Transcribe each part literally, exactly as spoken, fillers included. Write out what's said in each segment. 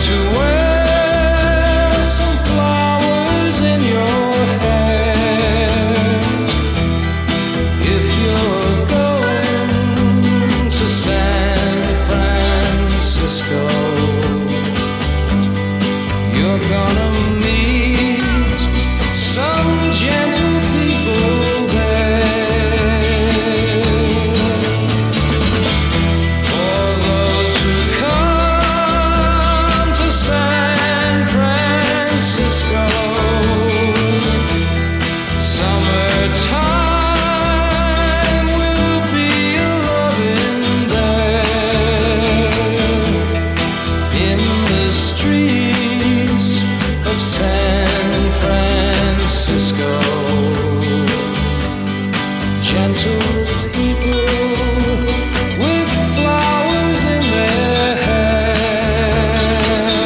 to wear some flowers in your hair. If you're going to San Francisco, you're gonna meet some gentle people there. For those who come to San Francisco, summertime will be a loving there. In the streets of San Francisco, gentle people with flowers in their hair.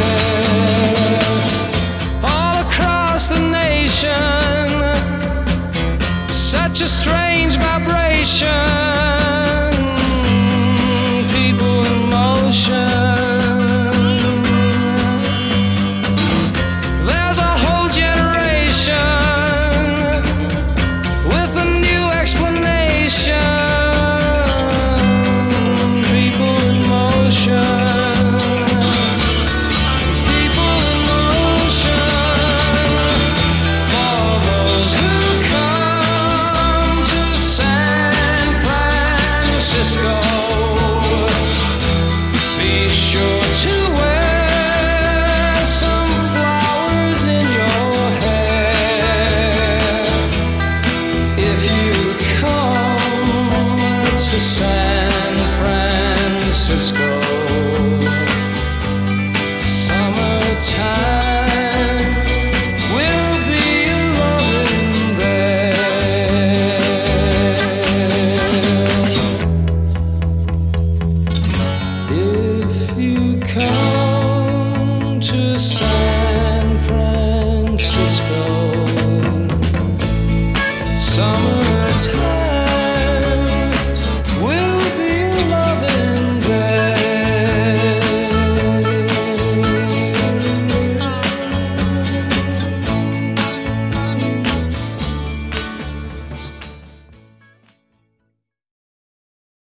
All across the nation, such a strange vibration, people in motion. There's a whole generation with a new explanation. People in motion. People in motion. For those who come to San Francisco, be sure to wear some flowers in your hair. If you come to San Francisco.